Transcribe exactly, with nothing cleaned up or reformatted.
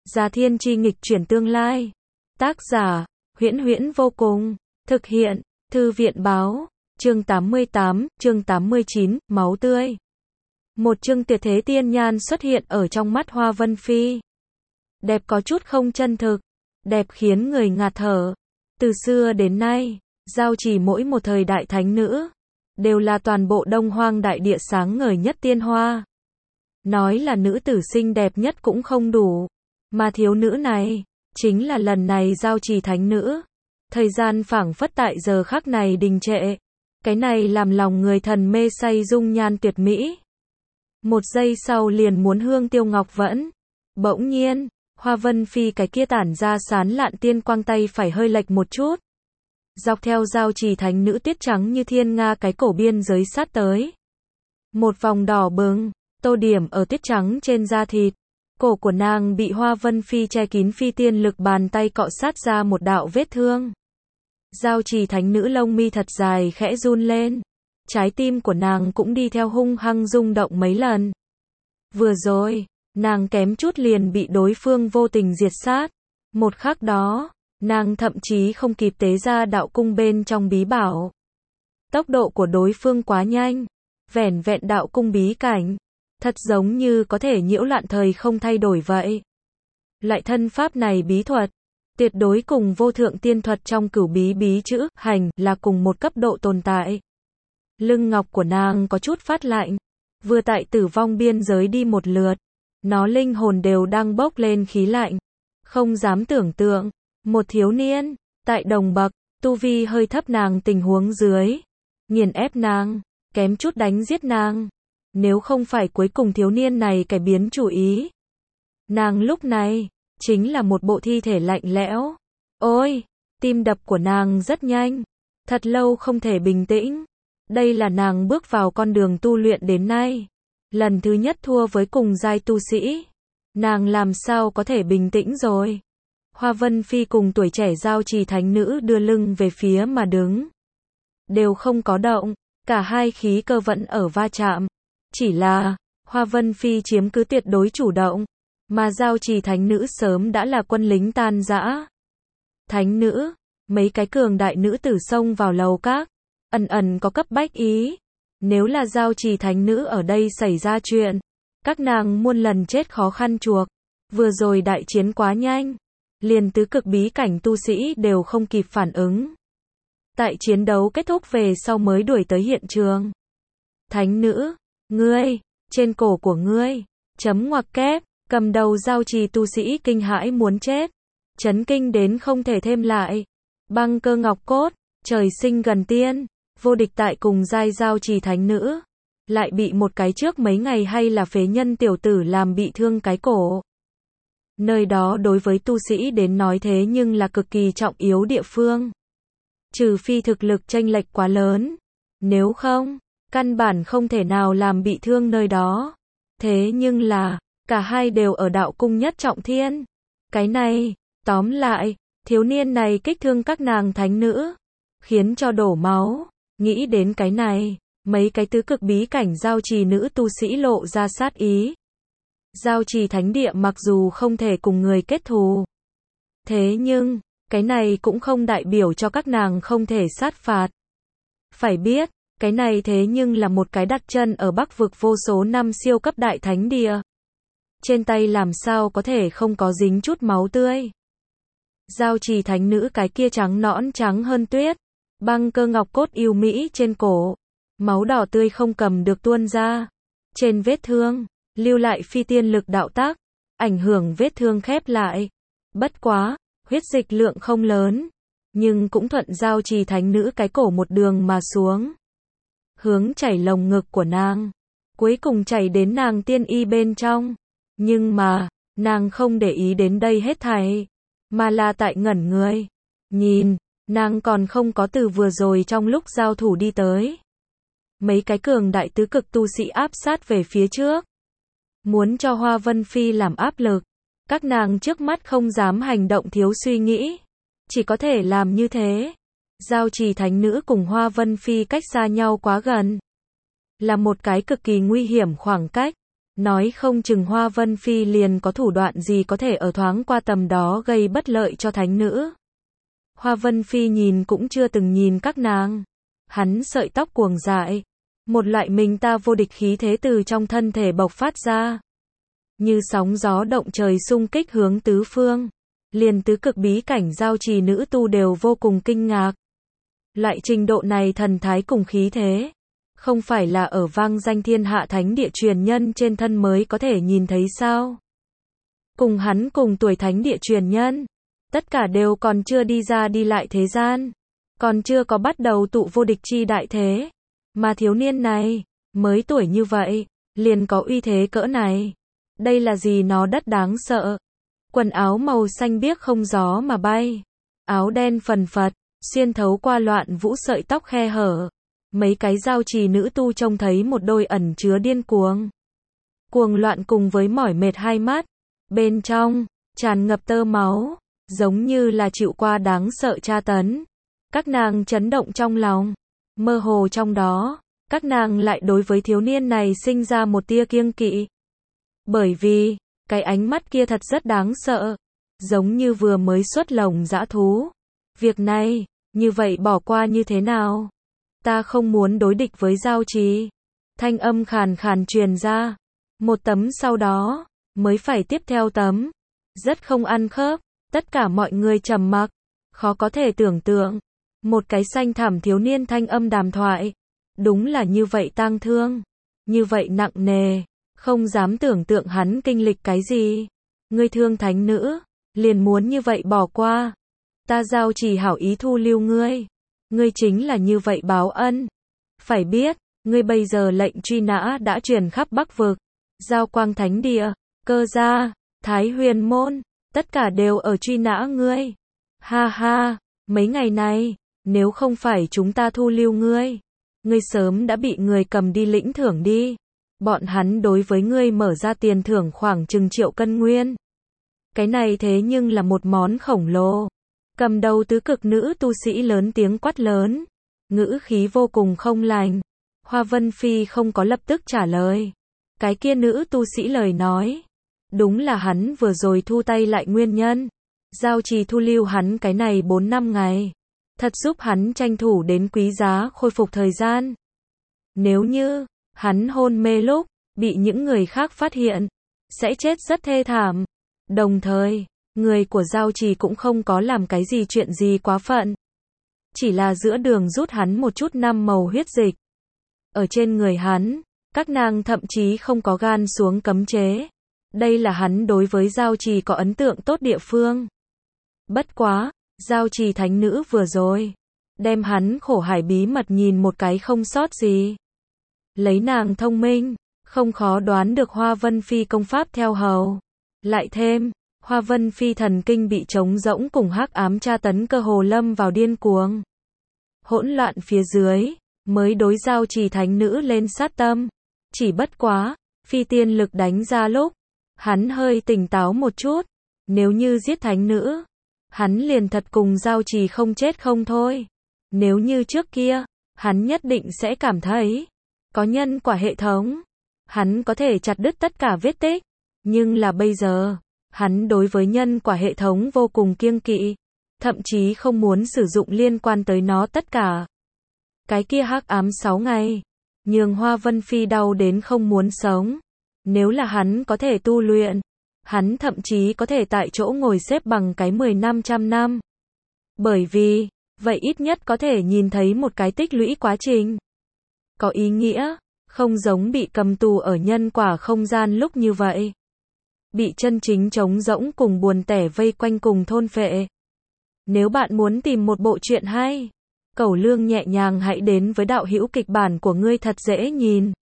Già Thiên Chi nghịch chuyển tương lai. Tác giả, Huyễn Huyễn vô cùng. Thực hiện, Thư viện báo. Chương tám mươi tám, chương tám mươi chín, máu tươi. Một chương tuyệt thế tiên nhan xuất hiện ở trong mắt Hoa Vân Phi. Đẹp có chút không chân thực. Đẹp khiến người ngạt thở. Từ xưa đến nay, giao chỉ mỗi một thời đại thánh nữ, đều là toàn bộ Đông Hoang đại địa sáng ngời nhất tiên hoa. Nói là nữ tử xinh đẹp nhất cũng không đủ. Mà thiếu nữ này, chính là lần này giao trì thánh nữ. Thời gian phảng phất tại giờ khắc này đình trệ. Cái này làm lòng người thần mê say dung nhan tuyệt mỹ. Một giây sau liền muốn hương tiêu ngọc vẫn. Bỗng nhiên, Hoa Vân Phi cái kia tản ra sán lạn tiên quang tay phải hơi lệch một chút. Dọc theo giao trì thánh nữ tuyết trắng như thiên nga cái cổ biên giới sát tới. Một vòng đỏ bừng, tô điểm ở tuyết trắng trên da thịt. Cổ của nàng bị Hoa Vân Phi che kín phi tiên lực bàn tay cọ sát ra một đạo vết thương. Giao trì thánh nữ lông mi thật dài khẽ run lên. Trái tim của nàng cũng đi theo hung hăng rung động mấy lần. Vừa rồi, nàng kém chút liền bị đối phương vô tình diệt sát. Một khắc đó, nàng thậm chí không kịp tế ra đạo cung bên trong bí bảo. Tốc độ của đối phương quá nhanh. Vẻn vẹn đạo cung bí cảnh. Thật giống như có thể nhiễu loạn thời không thay đổi vậy. Loại thân pháp này bí thuật, tuyệt đối cùng vô thượng tiên thuật trong cửu bí bí chữ hành là cùng một cấp độ tồn tại. Lưng ngọc của nàng có chút phát lạnh. Vừa tại tử vong biên giới đi một lượt. Nó linh hồn đều đang bốc lên khí lạnh. Không dám tưởng tượng. Một thiếu niên, tại đồng bậc, tu vi hơi thấp nàng tình huống dưới. Nghiền ép nàng, kém chút đánh giết nàng. Nếu không phải cuối cùng thiếu niên này cải biến chủ ý. Nàng lúc này, chính là một bộ thi thể lạnh lẽo. Ôi, tim đập của nàng rất nhanh. Thật lâu không thể bình tĩnh. Đây là nàng bước vào con đường tu luyện đến nay. Lần thứ nhất thua với cùng giai tu sĩ. Nàng làm sao có thể bình tĩnh rồi. Hoa Vân Phi cùng tuổi trẻ giao trì thánh nữ đưa lưng về phía mà đứng. Đều không có động. Cả hai khí cơ vẫn ở va chạm. Chỉ là, Hoa Vân Phi chiếm cứ tuyệt đối chủ động. Mà giao trì thánh nữ sớm đã là quân lính tan rã. Thánh nữ, mấy cái cường đại nữ tử xông vào lầu các. Ẩn ẩn có cấp bách ý. Nếu là giao trì thánh nữ ở đây xảy ra chuyện. Các nàng muôn lần chết khó khăn chuộc. Vừa rồi đại chiến quá nhanh. Liền tứ cực bí cảnh tu sĩ đều không kịp phản ứng. Tại chiến đấu kết thúc về sau mới đuổi tới hiện trường. Thánh nữ, ngươi, trên cổ của ngươi, chấm ngoặc kép, cầm đầu giao trì tu sĩ kinh hãi muốn chết. Chấn kinh đến không thể thêm lại. Băng cơ ngọc cốt, trời sinh gần tiên, vô địch tại cùng giai giao trì thánh nữ. Lại bị một cái trước mấy ngày hay là phế nhân tiểu tử làm bị thương cái cổ. Nơi đó đối với tu sĩ đến nói thế nhưng là cực kỳ trọng yếu địa phương. Trừ phi thực lực chênh lệch quá lớn. Nếu không, căn bản không thể nào làm bị thương nơi đó. Thế nhưng là, cả hai đều ở đạo cung nhất trọng thiên. Cái này, tóm lại, thiếu niên này kích thương các nàng thánh nữ. Khiến cho đổ máu. Nghĩ đến cái này, mấy cái tứ cực bí cảnh giao trì nữ tu sĩ lộ ra sát ý. Giao trì thánh địa mặc dù không thể cùng người kết thù. Thế nhưng, cái này cũng không đại biểu cho các nàng không thể sát phạt. Phải biết, cái này thế nhưng là một cái đặt chân ở Bắc vực vô số năm siêu cấp đại thánh địa. Trên tay làm sao có thể không có dính chút máu tươi. Giao trì thánh nữ cái kia trắng nõn trắng hơn tuyết. Băng cơ ngọc cốt yêu mỹ trên cổ. Máu đỏ tươi không cầm được tuôn ra. Trên vết thương, lưu lại phi tiên lực đạo tác. Ảnh hưởng vết thương khép lại. Bất quá, huyết dịch lượng không lớn. Nhưng cũng thuận giao trì thánh nữ cái cổ một đường mà xuống. Hướng chảy lồng ngực của nàng. Cuối cùng chảy đến nàng tiên y bên trong. Nhưng mà, nàng không để ý đến đây hết thảy. Mà là tại ngẩn người. Nhìn, nàng còn không có từ vừa rồi trong lúc giao thủ đi tới. Mấy cái cường đại tứ cực tu sĩ áp sát về phía trước. Muốn cho Hoa Vân Phi làm áp lực. Các nàng trước mắt không dám hành động thiếu suy nghĩ. Chỉ có thể làm như thế. Giao trì thánh nữ cùng Hoa Vân Phi cách xa nhau quá gần. Là một cái cực kỳ nguy hiểm khoảng cách. Nói không chừng Hoa Vân Phi liền có thủ đoạn gì có thể ở thoáng qua tầm đó gây bất lợi cho thánh nữ. Hoa Vân Phi nhìn cũng chưa từng nhìn các nàng. Hắn sợi tóc cuồng dại. Một loại mình ta vô địch khí thế từ trong thân thể bộc phát ra. Như sóng gió động trời xung kích hướng tứ phương. Liền tứ cực bí cảnh giao trì nữ tu đều vô cùng kinh ngạc. Loại trình độ này thần thái cùng khí thế. Không phải là ở vang danh thiên hạ thánh địa truyền nhân trên thân mới có thể nhìn thấy sao. Cùng hắn cùng tuổi thánh địa truyền nhân. Tất cả đều còn chưa đi ra đi lại thế gian. Còn chưa có bắt đầu tụ vô địch chi đại thế. Mà thiếu niên này, mới tuổi như vậy, liền có uy thế cỡ này. Đây là gì nó đất đáng sợ. Quần áo màu xanh biếc không gió mà bay. Áo đen phần phật, xuyên thấu qua loạn vũ sợi tóc khe hở. Mấy cái giao trì nữ tu trông thấy một đôi ẩn chứa điên cuồng. Cuồng loạn cùng với mỏi mệt hai mắt. Bên trong, tràn ngập tơ máu, giống như là chịu qua đáng sợ tra tấn. Các nàng chấn động trong lòng. Mơ hồ trong đó, các nàng lại đối với thiếu niên này sinh ra một tia kiêng kỵ. Bởi vì, cái ánh mắt kia thật rất đáng sợ. Giống như vừa mới xuất lồng dã thú. Việc này, như vậy bỏ qua như thế nào? Ta không muốn đối địch với giao trì. Thanh âm khàn khàn truyền ra. Một tấm sau đó, mới phải tiếp theo tấm. Rất không ăn khớp. Tất cả mọi người trầm mặc. Khó có thể tưởng tượng. Một cái xanh thẳm thiếu niên thanh âm đàm thoại. Đúng là như vậy tang thương. Như vậy nặng nề. Không dám tưởng tượng hắn kinh lịch cái gì. Ngươi thương thánh nữ. Liền muốn như vậy bỏ qua. Ta giao trì hảo ý thu lưu ngươi. Ngươi chính là như vậy báo ân. Phải biết, ngươi bây giờ lệnh truy nã đã truyền khắp Bắc Vực. Giao Quang Thánh Địa, Cơ Gia, Thái Huyền Môn. Tất cả đều ở truy nã ngươi. Ha ha, mấy ngày này, nếu không phải chúng ta thu lưu ngươi, ngươi sớm đã bị người cầm đi lĩnh thưởng đi. Bọn hắn đối với ngươi mở ra tiền thưởng khoảng chừng triệu cân nguyên. Cái này thế nhưng là một món khổng lồ. Cầm đầu tứ cực nữ tu sĩ lớn tiếng quát lớn. Ngữ khí vô cùng không lành. Hoa Vân Phi không có lập tức trả lời. Cái kia nữ tu sĩ lời nói. Đúng là hắn vừa rồi thu tay lại nguyên nhân. Giao trì thu lưu hắn cái này bốn năm ngày. Thật giúp hắn tranh thủ đến quý giá khôi phục thời gian. Nếu như, hắn hôn mê lúc, bị những người khác phát hiện, sẽ chết rất thê thảm. Đồng thời, người của giao trì cũng không có làm cái gì chuyện gì quá phận. Chỉ là giữa đường rút hắn một chút năm màu huyết dịch. Ở trên người hắn, các nàng thậm chí không có gan xuống cấm chế. Đây là hắn đối với giao trì có ấn tượng tốt địa phương. Bất quá, giao trì thánh nữ vừa rồi, đem hắn khổ hải bí mật nhìn một cái không sót gì. Lấy nàng thông minh, không khó đoán được Hoa Vân Phi công pháp theo hầu. Lại thêm, Hoa Vân Phi thần kinh bị trống rỗng cùng hắc ám tra tấn cơ hồ lâm vào điên cuồng. Hỗn loạn phía dưới, mới đối giao trì thánh nữ lên sát tâm. Chỉ bất quá, phi tiên lực đánh ra lúc, hắn hơi tỉnh táo một chút. Nếu như giết thánh nữ, hắn liền thật cùng giao trì không chết không thôi. Nếu như trước kia, hắn nhất định sẽ cảm thấy, có nhân quả hệ thống, hắn có thể chặt đứt tất cả vết tích. Nhưng là bây giờ, hắn đối với nhân quả hệ thống vô cùng kiêng kỵ, thậm chí không muốn sử dụng liên quan tới nó tất cả. Cái kia hắc ám sáu ngày, nhường Hoa Vân Phi đau đến không muốn sống. Nếu là hắn có thể tu luyện, hắn thậm chí có thể tại chỗ ngồi xếp bằng cái mười năm trăm năm. Bởi vì, vậy ít nhất có thể nhìn thấy một cái tích lũy quá trình. Có ý nghĩa, không giống bị cầm tù ở nhân quả không gian lúc như vậy. Bị chân chính trống rỗng cùng buồn tẻ vây quanh cùng thôn phệ. Nếu bạn muốn tìm một bộ truyện hay, Cẩu Lương nhẹ nhàng hãy đến với đạo hữu kịch bản của ngươi thật dễ nhìn.